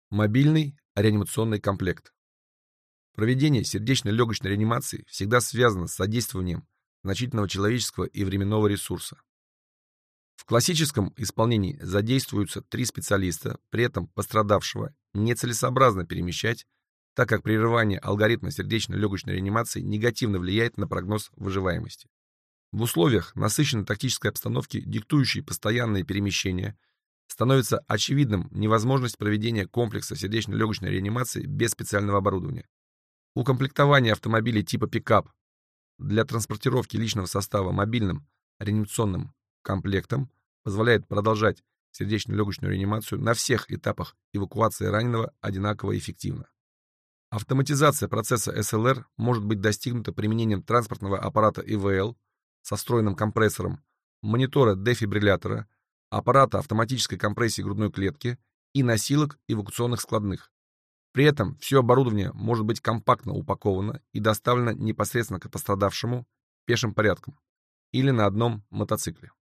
Мобильный реанимационный комплект. Проведение сердечно-легочной реанимации всегда связано с задействованием значительного человеческого и временного ресурса. В классическом исполнении задействуются 3 специалиста, при этом пострадавшего нецелесообразно перемещать, так как прерывание алгоритма сердечно-легочной реанимации негативно влияет на прогноз выживаемости. В условиях насыщенной тактической обстановки, диктующей постоянные перемещения, становится очевидным невозможность проведения комплекса сердечно-легочной реанимации без специального оборудования. Укомплектование автомобилей типа пикап для транспортировки личного состава мобильным реанимационным комплектом позволяет продолжать сердечно-легочную реанимацию на всех этапах эвакуации раненого одинаково эффективно. Автоматизация процесса СЛР может быть достигнута применением транспортного аппарата ИВЛ со встроенным компрессором, монитора дефибриллятора, аппарата автоматической компрессии грудной клетки и носилок эвакуационных складных. При этом все оборудование может быть компактно упаковано и доставлено непосредственно к пострадавшему пешим порядком или на одном мотоцикле.